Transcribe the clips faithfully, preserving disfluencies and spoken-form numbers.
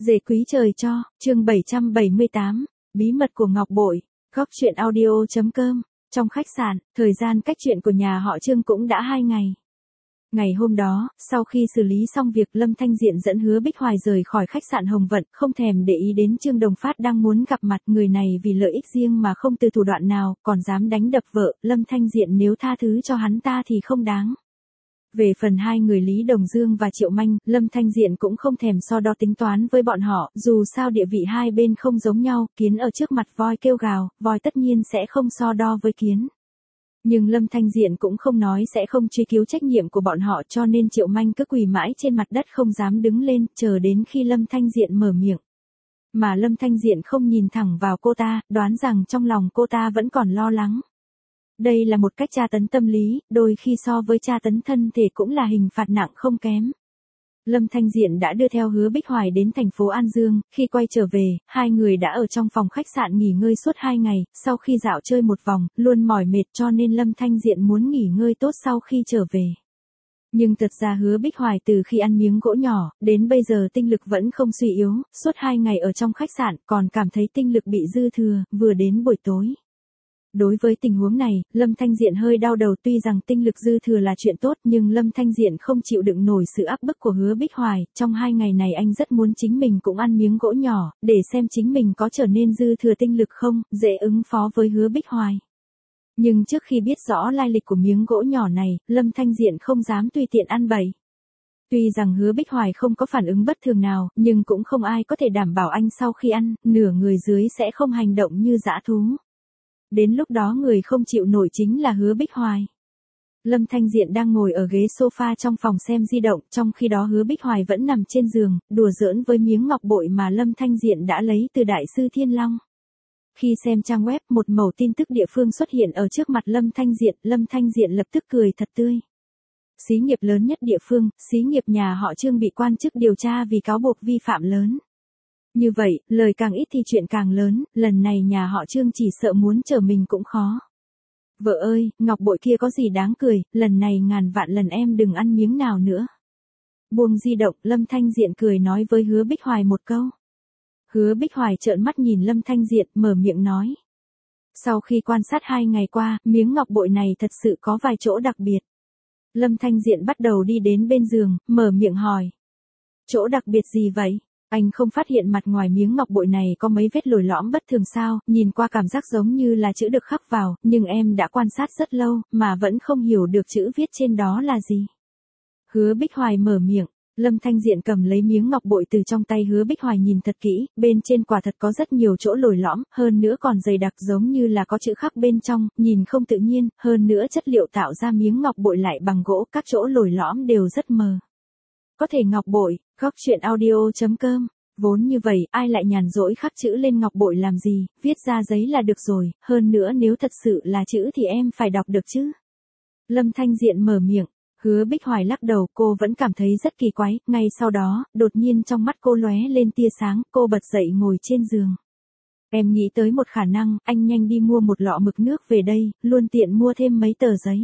Dề quý trời cho, chương bảy trăm bảy mươi tám, bí mật của ngọc bội, góc truyện audio chấm com. Trong khách sạn, thời gian cách chuyện của nhà họ Trương cũng đã hai ngày. Ngày hôm đó, sau khi xử lý xong việc, Lâm Thanh Diện dẫn Hứa Bích Hoài rời khỏi khách sạn Hồng Vận, không thèm để ý đến Trương Đồng Phát đang muốn gặp mặt. Người này vì lợi ích riêng mà không từ thủ đoạn nào, còn dám đánh đập vợ, Lâm Thanh Diện nếu tha thứ cho hắn ta thì không đáng. Về phần hai người Lý Đồng Dương và Triệu Manh, Lâm Thanh Diện cũng không thèm so đo tính toán với bọn họ, dù sao địa vị hai bên không giống nhau, kiến ở trước mặt voi kêu gào, voi tất nhiên sẽ không so đo với kiến. Nhưng Lâm Thanh Diện cũng không nói sẽ không truy cứu trách nhiệm của bọn họ, cho nên Triệu Manh cứ quỳ mãi trên mặt đất không dám đứng lên, chờ đến khi Lâm Thanh Diện mở miệng. Mà Lâm Thanh Diện không nhìn thẳng vào cô ta, đoán rằng trong lòng cô ta vẫn còn lo lắng. Đây là một cách tra tấn tâm lý, đôi khi so với tra tấn thân thể cũng là hình phạt nặng không kém. Lâm Thanh Diện đã đưa theo Hứa Bích Hoài đến thành phố An Dương, khi quay trở về, hai người đã ở trong phòng khách sạn nghỉ ngơi suốt hai ngày, sau khi dạo chơi một vòng, luôn mỏi mệt cho nên Lâm Thanh Diện muốn nghỉ ngơi tốt sau khi trở về. Nhưng thật ra Hứa Bích Hoài từ khi ăn miếng gỗ nhỏ, đến bây giờ tinh lực vẫn không suy yếu, suốt hai ngày ở trong khách sạn, còn cảm thấy tinh lực bị dư thừa, vừa đến buổi tối. Đối với tình huống này, Lâm Thanh Diện hơi đau đầu, tuy rằng tinh lực dư thừa là chuyện tốt nhưng Lâm Thanh Diện không chịu đựng nổi sự áp bức của Hứa Bích Hoài, trong hai ngày này anh rất muốn chính mình cũng ăn miếng gỗ nhỏ, để xem chính mình có trở nên dư thừa tinh lực không, dễ ứng phó với Hứa Bích Hoài. Nhưng trước khi biết rõ lai lịch của miếng gỗ nhỏ này, Lâm Thanh Diện không dám tùy tiện ăn bậy. Tuy rằng Hứa Bích Hoài không có phản ứng bất thường nào, nhưng cũng không ai có thể đảm bảo anh sau khi ăn, nửa người dưới sẽ không hành động như dã thú. Đến lúc đó người không chịu nổi chính là Hứa Bích Hoài. Lâm Thanh Diện đang ngồi ở ghế sofa trong phòng xem di động, trong khi đó Hứa Bích Hoài vẫn nằm trên giường, đùa giỡn với miếng ngọc bội mà Lâm Thanh Diện đã lấy từ Đại sư Thiên Long. Khi xem trang web, một mẩu tin tức địa phương xuất hiện ở trước mặt Lâm Thanh Diện, Lâm Thanh Diện lập tức cười thật tươi. Xí nghiệp lớn nhất địa phương, xí nghiệp nhà họ Trương bị quan chức điều tra vì cáo buộc vi phạm lớn. Như vậy, lời càng ít thì chuyện càng lớn, lần này nhà họ Trương chỉ sợ muốn trở mình cũng khó. Vợ ơi, ngọc bội kia có gì đáng cười, lần này ngàn vạn lần em đừng ăn miếng nào nữa. Buông di động, Lâm Thanh Diện cười nói với Hứa Bích Hoài một câu. Hứa Bích Hoài trợn mắt nhìn Lâm Thanh Diện, mở miệng nói. Sau khi quan sát hai ngày qua, miếng ngọc bội này thật sự có vài chỗ đặc biệt. Lâm Thanh Diện bắt đầu đi đến bên giường, mở miệng hỏi. Chỗ đặc biệt gì vậy? Anh không phát hiện mặt ngoài miếng ngọc bội này có mấy vết lồi lõm bất thường sao, nhìn qua cảm giác giống như là chữ được khắc vào, nhưng em đã quan sát rất lâu, mà vẫn không hiểu được chữ viết trên đó là gì. Hứa Bích Hoài mở miệng, Lâm Thanh Diện cầm lấy miếng ngọc bội từ trong tay Hứa Bích Hoài nhìn thật kỹ, bên trên quả thật có rất nhiều chỗ lồi lõm, hơn nữa còn dày đặc giống như là có chữ khắc bên trong, nhìn không tự nhiên, hơn nữa chất liệu tạo ra miếng ngọc bội lại bằng gỗ, các chỗ lồi lõm đều rất mờ. Có thể ngọc bội, góc truyện audio chấm com, vốn như vậy, ai lại nhàn rỗi khắc chữ lên ngọc bội làm gì, viết ra giấy là được rồi, hơn nữa nếu thật sự là chữ thì em phải đọc được chứ. Lâm Thanh Diện mở miệng, Hứa Bích Hoài lắc đầu, cô vẫn cảm thấy rất kỳ quái, ngay sau đó, đột nhiên trong mắt cô lóe lên tia sáng, cô bật dậy ngồi trên giường. Em nghĩ tới một khả năng, anh nhanh đi mua một lọ mực nước về đây, luôn tiện mua thêm mấy tờ giấy.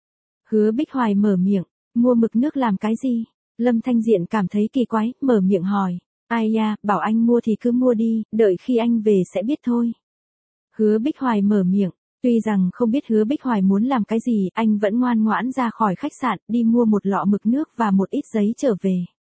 Hứa Bích Hoài mở miệng, mua mực nước làm cái gì? Lâm Thanh Diện cảm thấy kỳ quái, mở miệng hỏi. Ai ya, bảo anh mua thì cứ mua đi, đợi khi anh về sẽ biết thôi. Hứa Bích Hoài mở miệng, tuy rằng không biết Hứa Bích Hoài muốn làm cái gì, anh vẫn ngoan ngoãn ra khỏi khách sạn, đi mua một lọ mực nước và một ít giấy trở về.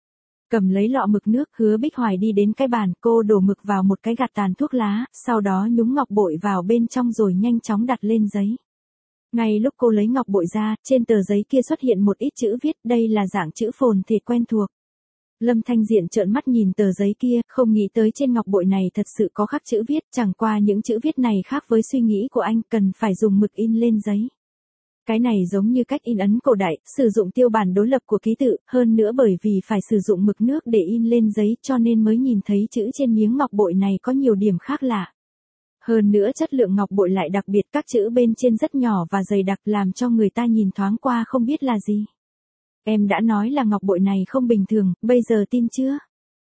Cầm lấy lọ mực nước, Hứa Bích Hoài đi đến cái bàn, cô đổ mực vào một cái gạt tàn thuốc lá, sau đó nhúng ngọc bội vào bên trong rồi nhanh chóng đặt lên giấy. Ngay lúc cô lấy ngọc bội ra, trên tờ giấy kia xuất hiện một ít chữ viết, đây là dạng chữ phồn thể quen thuộc. Lâm Thanh Diện trợn mắt nhìn tờ giấy kia, không nghĩ tới trên ngọc bội này thật sự có khắc chữ viết, chẳng qua những chữ viết này khác với suy nghĩ của anh, cần phải dùng mực in lên giấy. Cái này giống như cách in ấn cổ đại, sử dụng tiêu bản đối lập của ký tự, hơn nữa bởi vì phải sử dụng mực nước để in lên giấy cho nên mới nhìn thấy chữ trên miếng ngọc bội này có nhiều điểm khác lạ. Hơn nữa chất lượng ngọc bội lại đặc biệt, các chữ bên trên rất nhỏ và dày đặc làm cho người ta nhìn thoáng qua không biết là gì. Em đã nói là ngọc bội này không bình thường, bây giờ tin chưa?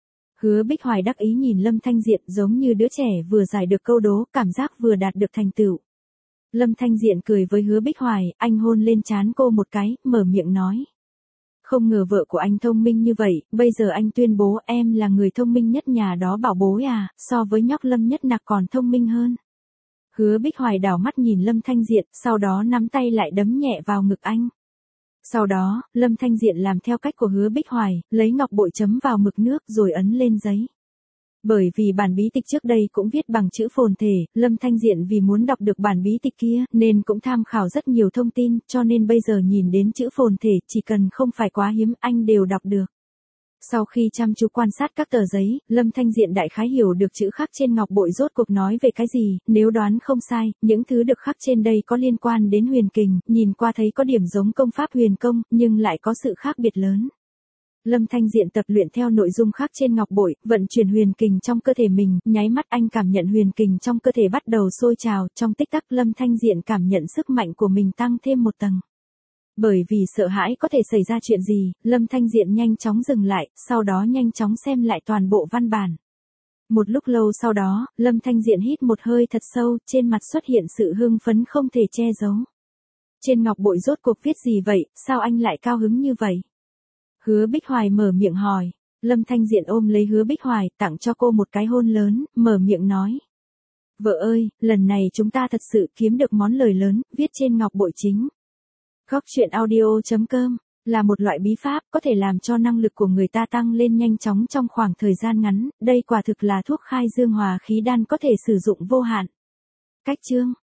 Hứa Bích Hoài đắc ý nhìn Lâm Thanh Diện giống như đứa trẻ vừa giải được câu đố, cảm giác vừa đạt được thành tựu. Lâm Thanh Diện cười với Hứa Bích Hoài, anh hôn lên trán cô một cái, mở miệng nói. Không ngờ vợ của anh thông minh như vậy, bây giờ anh tuyên bố em là người thông minh nhất nhà đó bảo bối à, so với nhóc Lâm Nhất Nặc còn thông minh hơn. Hứa Bích Hoài đảo mắt nhìn Lâm Thanh Diện, sau đó nắm tay lại đấm nhẹ vào ngực anh. Sau đó, Lâm Thanh Diện làm theo cách của Hứa Bích Hoài, lấy ngọc bội chấm vào mực nước rồi ấn lên giấy. Bởi vì bản bí tịch trước đây cũng viết bằng chữ phồn thể, Lâm Thanh Diện vì muốn đọc được bản bí tịch kia, nên cũng tham khảo rất nhiều thông tin, cho nên bây giờ nhìn đến chữ phồn thể, chỉ cần không phải quá hiếm, anh đều đọc được. Sau khi chăm chú quan sát các tờ giấy, Lâm Thanh Diện đại khái hiểu được chữ khắc trên ngọc bội rốt cuộc nói về cái gì, nếu đoán không sai, những thứ được khắc trên đây có liên quan đến huyền kình, nhìn qua thấy có điểm giống công pháp huyền công, nhưng lại có sự khác biệt lớn. Lâm Thanh Diện tập luyện theo nội dung khắc trên ngọc bội, vận chuyển huyền kình trong cơ thể mình, nháy mắt anh cảm nhận huyền kình trong cơ thể bắt đầu sôi trào, trong tích tắc Lâm Thanh Diện cảm nhận sức mạnh của mình tăng thêm một tầng. Bởi vì sợ hãi có thể xảy ra chuyện gì, Lâm Thanh Diện nhanh chóng dừng lại, sau đó nhanh chóng xem lại toàn bộ văn bản. Một lúc lâu sau đó, Lâm Thanh Diện hít một hơi thật sâu, trên mặt xuất hiện sự hưng phấn không thể che giấu. Trên ngọc bội rốt cuộc viết gì vậy, sao anh lại cao hứng như vậy? Hứa Bích Hoài mở miệng hỏi. Lâm Thanh Diện ôm lấy Hứa Bích Hoài, tặng cho cô một cái hôn lớn, mở miệng nói. Vợ ơi, lần này chúng ta thật sự kiếm được món lời lớn, viết trên ngọc bội chính. Góc truyện audio chấm com là một loại bí pháp có thể làm cho năng lực của người ta tăng lên nhanh chóng trong khoảng thời gian ngắn, đây quả thực là thuốc khai dương hòa khí đan có thể sử dụng vô hạn. Cách chương